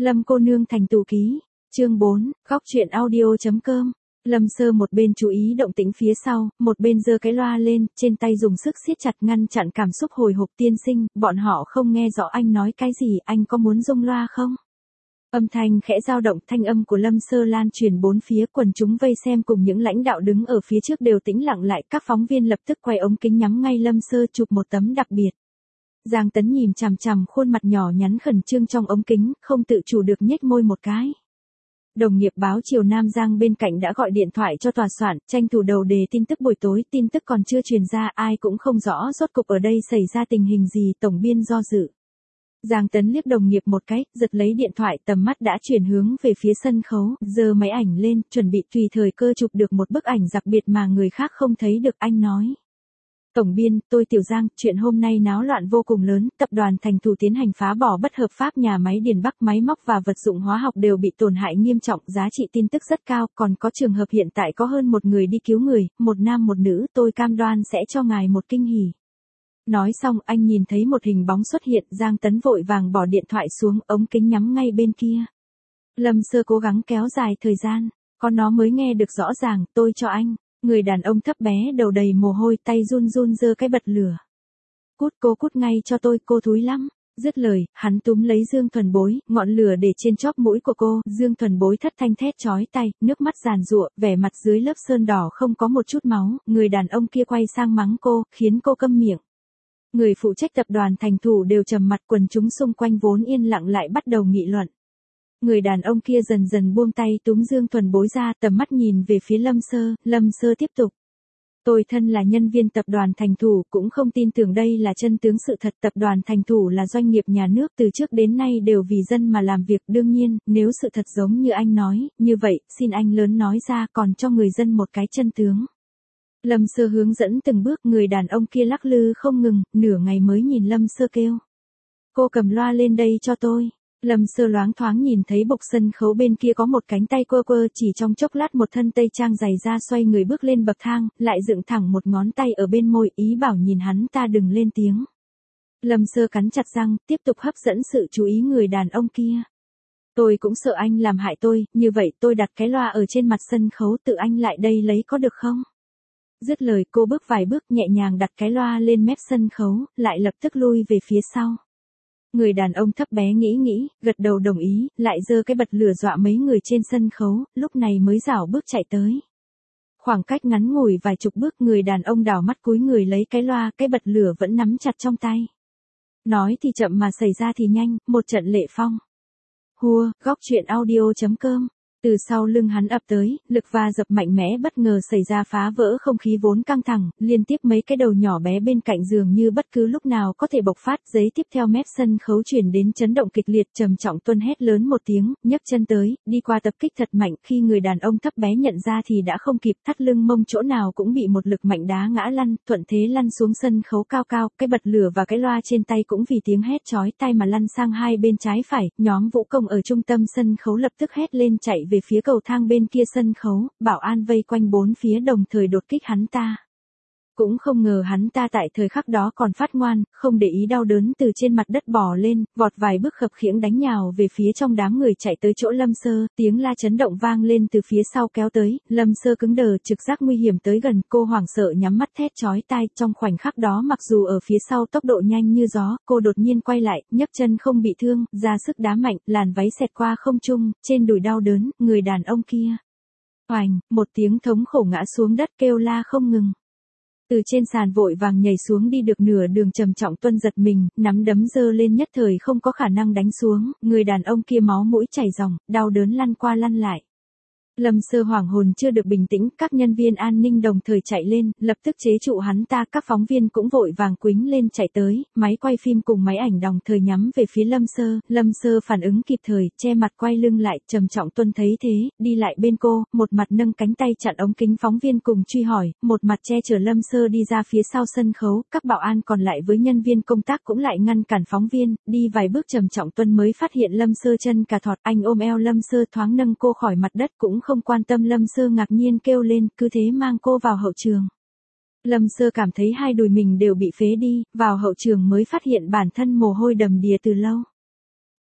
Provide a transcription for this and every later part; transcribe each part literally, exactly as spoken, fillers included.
Lâm cô nương thành tù ký. Chương bốn, góc truyện audio.com. Lâm Sơ một bên chú ý động tĩnh phía sau, một bên giơ cái loa lên, trên tay dùng sức siết chặt ngăn chặn cảm xúc hồi hộp tiên sinh, bọn họ không nghe rõ anh nói cái gì, anh có muốn rung loa không? Âm thanh khẽ dao động, thanh âm của Lâm Sơ lan truyền bốn phía, quần chúng vây xem cùng những lãnh đạo đứng ở phía trước đều tĩnh lặng lại, các phóng viên lập tức quay ống kính nhắm ngay Lâm Sơ chụp một tấm đặc biệt. Giang Tấn nhìn chằm chằm khuôn mặt nhỏ nhắn khẩn trương trong ống kính, không tự chủ được nhếch môi một cái. Đồng nghiệp báo Triều Nam Giang bên cạnh đã gọi điện thoại cho tòa soạn, tranh thủ đầu đề tin tức buổi tối, tin tức còn chưa truyền ra, ai cũng không rõ rốt cục ở đây xảy ra tình hình gì, tổng biên do dự. Giang Tấn liếc đồng nghiệp một cái, giật lấy điện thoại, tầm mắt đã chuyển hướng về phía sân khấu, giơ máy ảnh lên, chuẩn bị tùy thời cơ chụp được một bức ảnh đặc biệt mà người khác không thấy được, anh nói. Tổng biên, tôi Tiểu Giang, chuyện hôm nay náo loạn vô cùng lớn, tập đoàn Thành Thủ tiến hành phá bỏ bất hợp pháp nhà máy Điền Bắc, máy móc và vật dụng hóa học đều bị tổn hại nghiêm trọng, giá trị tin tức rất cao, còn có trường hợp hiện tại có hơn một người đi cứu người, một nam một nữ, tôi cam đoan sẽ cho ngài một kinh hỉ. Nói xong, anh nhìn thấy một hình bóng xuất hiện, Giang Tấn vội vàng bỏ điện thoại xuống, ống kính nhắm ngay bên kia. Lâm Sơ cố gắng kéo dài thời gian, có nó mới nghe được rõ ràng, tôi cho anh. Người đàn ông thấp bé đầu đầy mồ hôi, tay run run giơ cái bật lửa. Cút cô cút ngay cho tôi, cô thúi lắm. Dứt lời, hắn túm lấy Dương Thuần Bối, ngọn lửa để trên chóp mũi của cô, Dương Thuần Bối thất thanh thét chói tai, nước mắt giàn giụa, vẻ mặt dưới lớp sơn đỏ không có một chút máu, người đàn ông kia quay sang mắng cô, khiến cô câm miệng. Người phụ trách tập đoàn Thành Thủ đều trầm mặt, quần chúng xung quanh vốn yên lặng lại bắt đầu nghị luận. Người đàn ông kia dần dần buông tay túm Dương Thuần Bối ra, tầm mắt nhìn về phía Lâm Sơ, Lâm Sơ tiếp tục. Tôi thân là nhân viên tập đoàn Thành Thủ, cũng không tin tưởng đây là chân tướng sự thật. Tập đoàn Thành Thủ là doanh nghiệp nhà nước, từ trước đến nay đều vì dân mà làm việc, đương nhiên, nếu sự thật giống như anh nói, như vậy, xin anh lớn nói ra, còn cho người dân một cái chân tướng. Lâm Sơ hướng dẫn từng bước, người đàn ông kia lắc lư không ngừng, nửa ngày mới nhìn Lâm Sơ kêu. Cô cầm loa lên đây cho tôi. Lâm Sơ loáng thoáng nhìn thấy bục sân khấu bên kia có một cánh tay quơ quơ, chỉ trong chốc lát một thân tây trang dày da xoay người bước lên bậc thang, lại dựng thẳng một ngón tay ở bên môi, ý bảo nhìn hắn ta đừng lên tiếng. Lâm Sơ cắn chặt răng, tiếp tục hấp dẫn sự chú ý người đàn ông kia. Tôi cũng sợ anh làm hại tôi, như vậy tôi đặt cái loa ở trên mặt sân khấu, tự anh lại đây lấy có được không? Dứt lời cô bước vài bước nhẹ nhàng đặt cái loa lên mép sân khấu, lại lập tức lui về phía sau. Người đàn ông thấp bé nghĩ nghĩ, gật đầu đồng ý, lại giơ cái bật lửa dọa mấy người trên sân khấu, lúc này mới rảo bước chạy tới. Khoảng cách ngắn ngủi vài chục bước, người đàn ông đảo mắt cúi người lấy cái loa, cái bật lửa vẫn nắm chặt trong tay. Nói thì chậm mà xảy ra thì nhanh, một trận lệ phong. Hùa, góc truyện audio.com. Từ sau lưng hắn ập tới, lực va dập mạnh mẽ bất ngờ xảy ra phá vỡ không khí vốn căng thẳng, liên tiếp mấy cái đầu nhỏ bé bên cạnh giường như bất cứ lúc nào có thể bộc phát, giấy tiếp theo mép sân khấu chuyển đến chấn động kịch liệt, trầm trọng tuân hét lớn một tiếng, nhấc chân tới, đi qua tập kích thật mạnh, khi người đàn ông thấp bé nhận ra thì đã không kịp, thắt lưng mông chỗ nào cũng bị một lực mạnh đá ngã lăn, thuận thế lăn xuống sân khấu cao cao, cái bật lửa và cái loa trên tay cũng vì tiếng hét chói tai mà lăn sang hai bên trái phải, nhóm vũ công ở trung tâm sân khấu lập tức hét lên chạy về phía cầu thang bên kia sân khấu, bảo an vây quanh bốn phía đồng thời đột kích hắn ta. Cũng không ngờ hắn ta tại thời khắc đó còn phát ngoan, không để ý đau đớn từ trên mặt đất bò lên, vọt vài bước khập khiễng đánh nhào về phía trong đám người chạy tới chỗ Lâm Sơ, tiếng la chấn động vang lên từ phía sau kéo tới, Lâm Sơ cứng đờ, trực giác nguy hiểm tới gần, cô hoảng sợ nhắm mắt thét chói tai, trong khoảnh khắc đó mặc dù ở phía sau tốc độ nhanh như gió, cô đột nhiên quay lại, nhấc chân không bị thương, ra sức đá mạnh, làn váy xẹt qua không trung, trên đùi đau đớn, người đàn ông kia. Oành, một tiếng thống khổ ngã xuống đất kêu la không ngừng. Từ trên sàn vội vàng nhảy xuống đi được nửa đường trầm trọng tuân giật mình, nắm đấm giơ lên nhất thời không có khả năng đánh xuống, người đàn ông kia máu mũi chảy ròng, đau đớn lăn qua lăn lại. Lâm Sơ hoảng hồn chưa được bình tĩnh, các nhân viên an ninh đồng thời chạy lên, lập tức chế trụ hắn ta, các phóng viên cũng vội vàng quính lên chạy tới, máy quay phim cùng máy ảnh đồng thời nhắm về phía Lâm Sơ, Lâm Sơ phản ứng kịp thời, che mặt quay lưng lại, trầm trọng tuân thấy thế, đi lại bên cô, một mặt nâng cánh tay chặn ống kính phóng viên cùng truy hỏi, một mặt che chở Lâm Sơ đi ra phía sau sân khấu, các bảo an còn lại với nhân viên công tác cũng lại ngăn cản phóng viên, đi vài bước trầm trọng tuân mới phát hiện Lâm Sơ chân cà thọt, anh ôm eo Lâm Sơ thoáng nâng cô khỏi mặt đất cũng không quan tâm Lâm Sơ ngạc nhiên kêu lên, cứ thế mang cô vào hậu trường. Lâm Sơ cảm thấy hai đùi mình đều bị phế đi, vào hậu trường mới phát hiện bản thân mồ hôi đầm đìa từ lâu.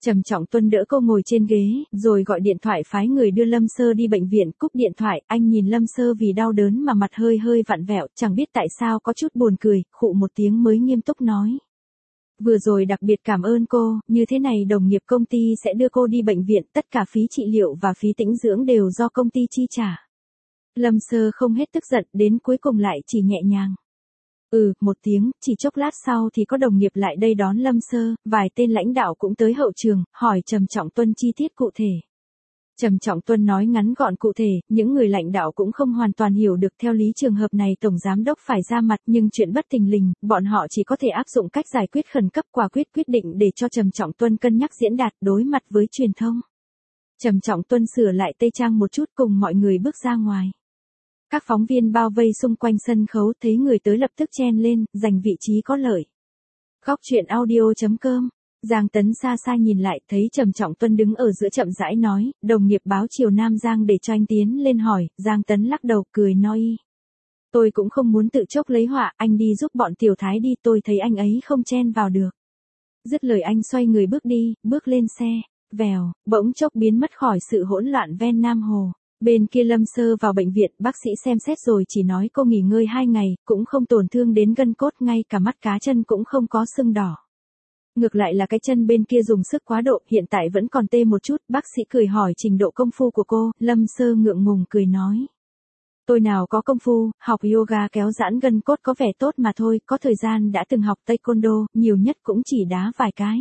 Trầm Trọng Tuân đỡ cô ngồi trên ghế, rồi gọi điện thoại phái người đưa Lâm Sơ đi bệnh viện. Cúp điện thoại, anh nhìn Lâm Sơ vì đau đớn mà mặt hơi hơi vặn vẹo, chẳng biết tại sao có chút buồn cười, khụ một tiếng mới nghiêm túc nói. Vừa rồi đặc biệt cảm ơn cô, như thế này đồng nghiệp công ty sẽ đưa cô đi bệnh viện, tất cả phí trị liệu và phí tĩnh dưỡng đều do công ty chi trả. Lâm Sơ không hết tức giận, đến cuối cùng lại chỉ nhẹ nhàng. Ừ, một tiếng, chỉ chốc lát sau thì có đồng nghiệp lại đây đón Lâm Sơ, vài tên lãnh đạo cũng tới hậu trường, hỏi Trầm Trọng Tuân chi tiết cụ thể. Trầm Trọng Tuân nói ngắn gọn cụ thể, những người lãnh đạo cũng không hoàn toàn hiểu được. Theo lý trường hợp này tổng giám đốc phải ra mặt, nhưng chuyện bất thình lình, bọn họ chỉ có thể áp dụng cách giải quyết khẩn cấp quả quyết quyết định để cho Trầm Trọng Tuân cân nhắc diễn đạt đối mặt với truyền thông. Trầm Trọng Tuân sửa lại tây trang một chút cùng mọi người bước ra ngoài. Các phóng viên bao vây xung quanh sân khấu, thấy người tới lập tức chen lên, giành vị trí có lợi. Góc truyện audio chấm com. Giang Tấn xa xa nhìn lại, thấy Trầm Trọng Tuân đứng ở giữa chậm rãi nói, đồng nghiệp báo Triều Nam Giang để cho anh tiến lên hỏi. Giang Tấn lắc đầu cười nói. Tôi cũng không muốn tự chốc lấy họa, anh đi giúp bọn Tiểu Thái đi, tôi thấy anh ấy không chen vào được. Dứt lời anh xoay người bước đi, bước lên xe, vèo, bỗng chốc biến mất khỏi sự hỗn loạn ven Nam Hồ. Bên kia Lâm Sơ vào bệnh viện, bác sĩ xem xét rồi chỉ nói cô nghỉ ngơi hai ngày, cũng không tổn thương đến gân cốt, ngay cả mắt cá chân cũng không có sưng đỏ. Ngược lại là cái chân bên kia dùng sức quá độ, hiện tại vẫn còn tê một chút. Bác sĩ cười hỏi trình độ công phu của cô, Lâm Sơ ngượng ngùng cười nói. Tôi nào có công phu, học yoga kéo giãn gân cốt có vẻ tốt mà thôi, có thời gian đã từng học taekwondo, nhiều nhất cũng chỉ đá vài cái.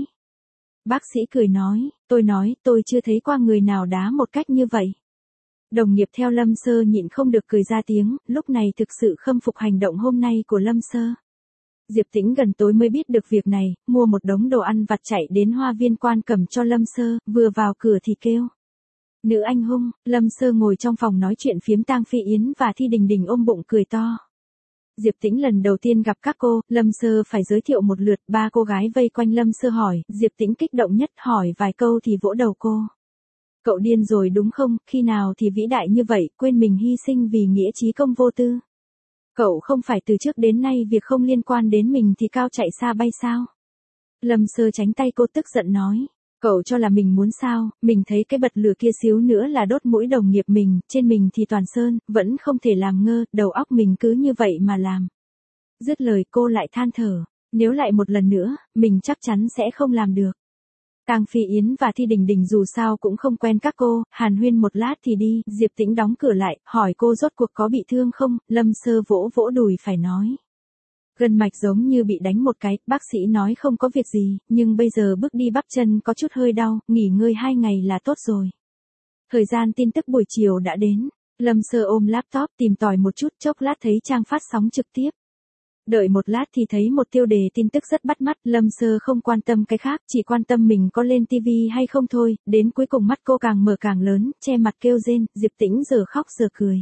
Bác sĩ cười nói, tôi nói, tôi chưa thấy qua người nào đá một cách như vậy. Đồng nghiệp theo Lâm Sơ nhịn không được cười ra tiếng, lúc này thực sự khâm phục hành động hôm nay của Lâm Sơ. Diệp Tĩnh gần tối mới biết được việc này, mua một đống đồ ăn vặt chạy đến Hoa Viên Quan cầm cho Lâm Sơ, vừa vào cửa thì kêu. Nữ anh hùng. Lâm Sơ ngồi trong phòng nói chuyện phiếm Tang Phi Yến và Thi Đình Đình ôm bụng cười to. Diệp Tĩnh lần đầu tiên gặp các cô, Lâm Sơ phải giới thiệu một lượt, ba cô gái vây quanh Lâm Sơ hỏi, Diệp Tĩnh kích động nhất hỏi vài câu thì vỗ đầu cô. Cậu điên rồi đúng không, khi nào thì vĩ đại như vậy, quên mình hy sinh vì nghĩa chí công vô tư. Cậu không phải từ trước đến nay việc không liên quan đến mình thì cao chạy xa bay sao? Lâm Sơ tránh tay cô tức giận nói. Cậu cho là mình muốn sao, mình thấy cái bật lửa kia xíu nữa là đốt mũi đồng nghiệp mình, trên mình thì toàn sơn, vẫn không thể làm ngơ, đầu óc mình cứ như vậy mà làm. Dứt lời cô lại than thở, nếu lại một lần nữa, mình chắc chắn sẽ không làm được. Tang Phi Yến và Thi Đình Đình dù sao cũng không quen các cô, hàn huyên một lát thì đi, Diệp Tĩnh đóng cửa lại, hỏi cô rốt cuộc có bị thương không, Lâm Sơ vỗ vỗ đùi phải nói. Gân mạch giống như bị đánh một cái, bác sĩ nói không có việc gì, nhưng bây giờ bước đi bắp chân có chút hơi đau, nghỉ ngơi hai ngày là tốt rồi. Thời gian tin tức buổi chiều đã đến, Lâm Sơ ôm laptop tìm tòi một chút, chốc lát thấy trang phát sóng trực tiếp. Đợi một lát thì thấy một tiêu đề tin tức rất bắt mắt, Lâm Sơ không quan tâm cái khác, chỉ quan tâm mình có lên tivi hay không thôi, đến cuối cùng mắt cô càng mở càng lớn, che mặt kêu rên, Diệp Tĩnh giờ khóc giờ cười.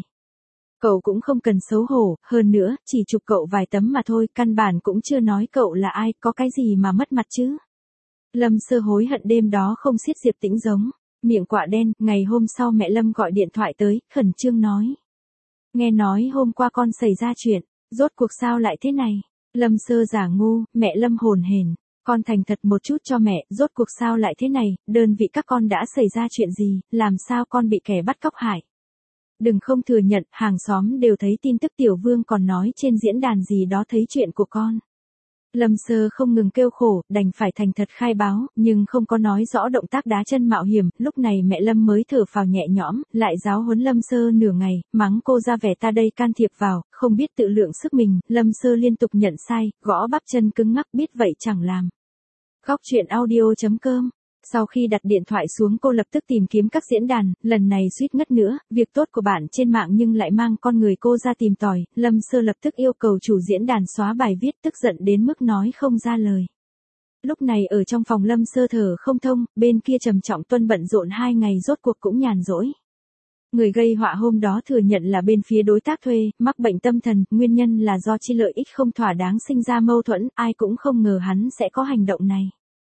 Cậu cũng không cần xấu hổ, hơn nữa, chỉ chụp cậu vài tấm mà thôi, căn bản cũng chưa nói cậu là ai, có cái gì mà mất mặt chứ. Lâm Sơ hối hận đêm đó không siết Diệp Tĩnh giống, miệng quạ đen, ngày hôm sau mẹ Lâm gọi điện thoại tới, khẩn trương nói. Nghe nói hôm qua con xảy ra chuyện. Rốt cuộc sao lại thế này? Lâm Sơ giả ngu, mẹ Lâm hồn hển, con thành thật một chút cho mẹ, rốt cuộc sao lại thế này, đơn vị các con đã xảy ra chuyện gì, làm sao con bị kẻ bắt cóc hại? Đừng không thừa nhận, hàng xóm đều thấy tin tức Tiểu Vương còn nói trên diễn đàn gì đó thấy chuyện của con. Lâm Sơ không ngừng kêu khổ, đành phải thành thật khai báo, nhưng không có nói rõ động tác đá chân mạo hiểm, lúc này mẹ Lâm mới thở phào nhẹ nhõm, lại giáo huấn Lâm Sơ nửa ngày, mắng cô ra vẻ ta đây can thiệp vào, không biết tự lượng sức mình, Lâm Sơ liên tục nhận sai, gõ bắp chân cứng ngắc biết vậy chẳng làm. Góc truyện audio chấm com. Sau khi đặt điện thoại xuống cô lập tức tìm kiếm các diễn đàn, lần này suýt ngất nữa, việc tốt của bạn trên mạng nhưng lại mang con người cô ra tìm tòi, Lâm Sơ lập tức yêu cầu chủ diễn đàn xóa bài viết, tức giận đến mức nói không ra lời. Lúc này ở trong phòng Lâm Sơ thở không thông, bên kia Trầm Trọng Tuân bận rộn hai ngày rốt cuộc cũng nhàn rỗi. Người gây họa hôm đó thừa nhận là bên phía đối tác thuê, mắc bệnh tâm thần, nguyên nhân là do chi lợi ích không thỏa đáng sinh ra mâu thuẫn, ai cũng không ngờ hắn sẽ có hành động này.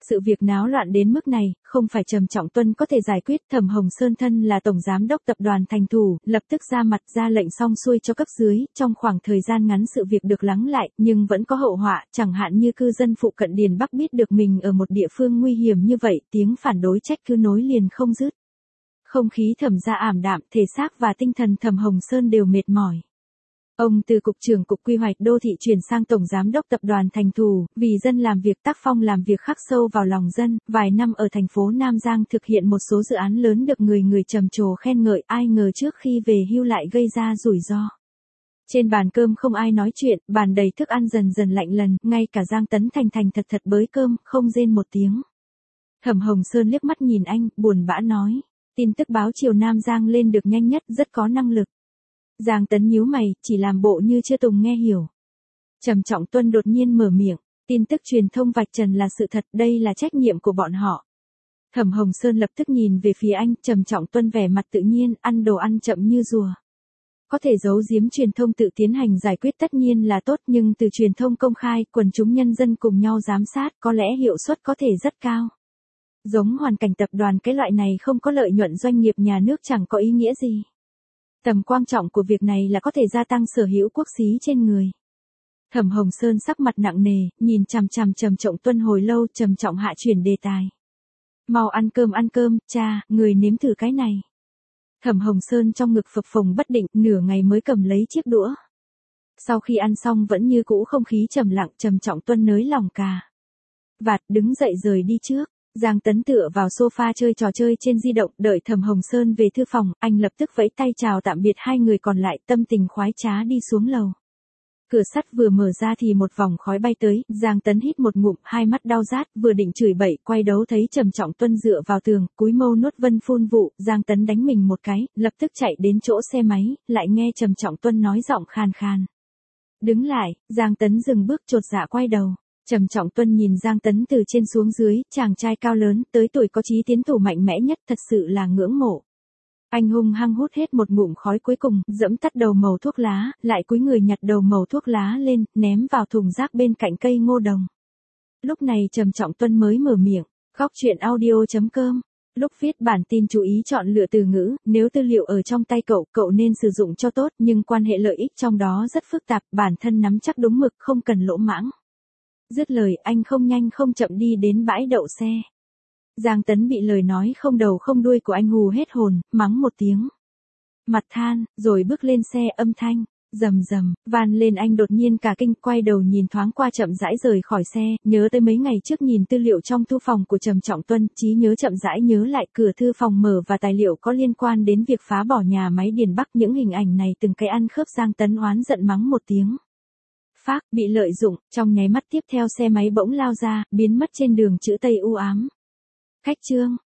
Sự việc náo loạn đến mức này, không phải Trầm Trọng Tuân có thể giải quyết. Thẩm Hồng Sơn thân là tổng giám đốc tập đoàn Thành Thủ, lập tức ra mặt ra lệnh xong xuôi cho cấp dưới, trong khoảng thời gian ngắn sự việc được lắng lại, nhưng vẫn có hậu họa, chẳng hạn như cư dân phụ cận Điền Bắc biết được mình ở một địa phương nguy hiểm như vậy, tiếng phản đối trách cứ nối liền không dứt. Không khí Thẩm gia ảm đạm, thể xác và tinh thần Thẩm Hồng Sơn đều mệt mỏi. Ông từ cục trưởng cục quy hoạch đô thị chuyển sang tổng giám đốc tập đoàn Thành Thủ, vì dân làm việc tác phong làm việc khắc sâu vào lòng dân, vài năm ở thành phố Nam Giang thực hiện một số dự án lớn được người người trầm trồ khen ngợi, ai ngờ trước khi về hưu lại gây ra rủi ro. Trên bàn cơm không ai nói chuyện, bàn đầy thức ăn dần dần lạnh lần, ngay cả Giang Tấn thành thành thật thật bới cơm, không rên một tiếng. Thẩm Hồng Sơn liếc mắt nhìn anh, buồn bã nói, tin tức báo chiều Nam Giang lên được nhanh nhất, rất có năng lực. Giang Tấn nhíu mày, chỉ làm bộ như chưa từng nghe hiểu. Trầm Trọng Tuân đột nhiên mở miệng, tin tức truyền thông vạch trần là sự thật, đây là trách nhiệm của bọn họ. Thẩm Hồng Sơn lập tức nhìn về phía anh, Trầm Trọng Tuân vẻ mặt tự nhiên, ăn đồ ăn chậm như rùa. Có thể giấu giếm truyền thông tự tiến hành giải quyết tất nhiên là tốt, nhưng từ truyền thông công khai, quần chúng nhân dân cùng nhau giám sát, có lẽ hiệu suất có thể rất cao. Giống hoàn cảnh tập đoàn cái loại này không có lợi nhuận doanh nghiệp nhà nước chẳng có ý nghĩa gì. Tầm quan trọng của việc này là có thể gia tăng sở hữu quốc xí trên người. Thẩm Hồng Sơn sắc mặt nặng nề, nhìn chằm chằm Trầm Trọng Tuân hồi lâu, trầm trọng hạ chuyển đề tài. Mau ăn cơm ăn cơm, cha, người nếm thử cái này. Thẩm Hồng Sơn trong ngực phập phồng bất định, nửa ngày mới cầm lấy chiếc đũa. Sau khi ăn xong vẫn như cũ không khí trầm lặng, Trầm Trọng Tuân nới lòng cà vạt đứng dậy rời đi trước. Giang Tấn tựa vào sofa chơi trò chơi trên di động, đợi Thẩm Hồng Sơn về thư phòng, anh lập tức vẫy tay chào tạm biệt hai người còn lại, tâm tình khoái trá đi xuống lầu. Cửa sắt vừa mở ra thì một vòng khói bay tới, Giang Tấn hít một ngụm, hai mắt đau rát, vừa định chửi bậy, quay đấu thấy Trầm Trọng Tuân dựa vào tường, cúi mâu nuốt vân phun vụ, Giang Tấn đánh mình một cái, lập tức chạy đến chỗ xe máy, lại nghe Trầm Trọng Tuân nói giọng khàn khàn. Đứng lại, Giang Tấn dừng bước chột dạ quay đầu. Trầm Trọng Tuân nhìn Giang Tấn từ trên xuống dưới, chàng trai cao lớn, tới tuổi có chí tiến thủ mạnh mẽ nhất, thật sự là ngưỡng mộ. Anh hung hăng hút hết một ngụm khói cuối cùng, dẫm tắt đầu mẩu thuốc lá, lại cúi người nhặt đầu mẩu thuốc lá lên, ném vào thùng rác bên cạnh cây ngô đồng. Lúc này Trầm Trọng Tuân mới mở miệng, góc chuyện audio chấm com. Lúc viết bản tin chú ý chọn lựa từ ngữ, nếu tư liệu ở trong tay cậu, cậu nên sử dụng cho tốt, nhưng quan hệ lợi ích trong đó rất phức tạp, bản thân nắm chắc đúng mực, không cần lỗ mãng. Dứt lời, anh không nhanh không chậm đi đến bãi đậu xe. Giang Tấn bị lời nói không đầu không đuôi của anh hù hết hồn, mắng một tiếng. Mặt than, rồi bước lên xe, âm thanh rầm rầm van lên, anh đột nhiên cả kinh, quay đầu nhìn thoáng qua chậm rãi rời khỏi xe, nhớ tới mấy ngày trước nhìn tư liệu trong thư phòng của Trầm Trọng Tuân, trí nhớ chậm rãi nhớ lại, cửa thư phòng mở và tài liệu có liên quan đến việc phá bỏ nhà máy Điền Bắc, những hình ảnh này từng cái ăn khớp. Giang Tấn oán giận mắng một tiếng. Phác, bị lợi dụng, trong nháy mắt tiếp theo xe máy bỗng lao ra, biến mất trên đường chữ Tây u ám. Cách chương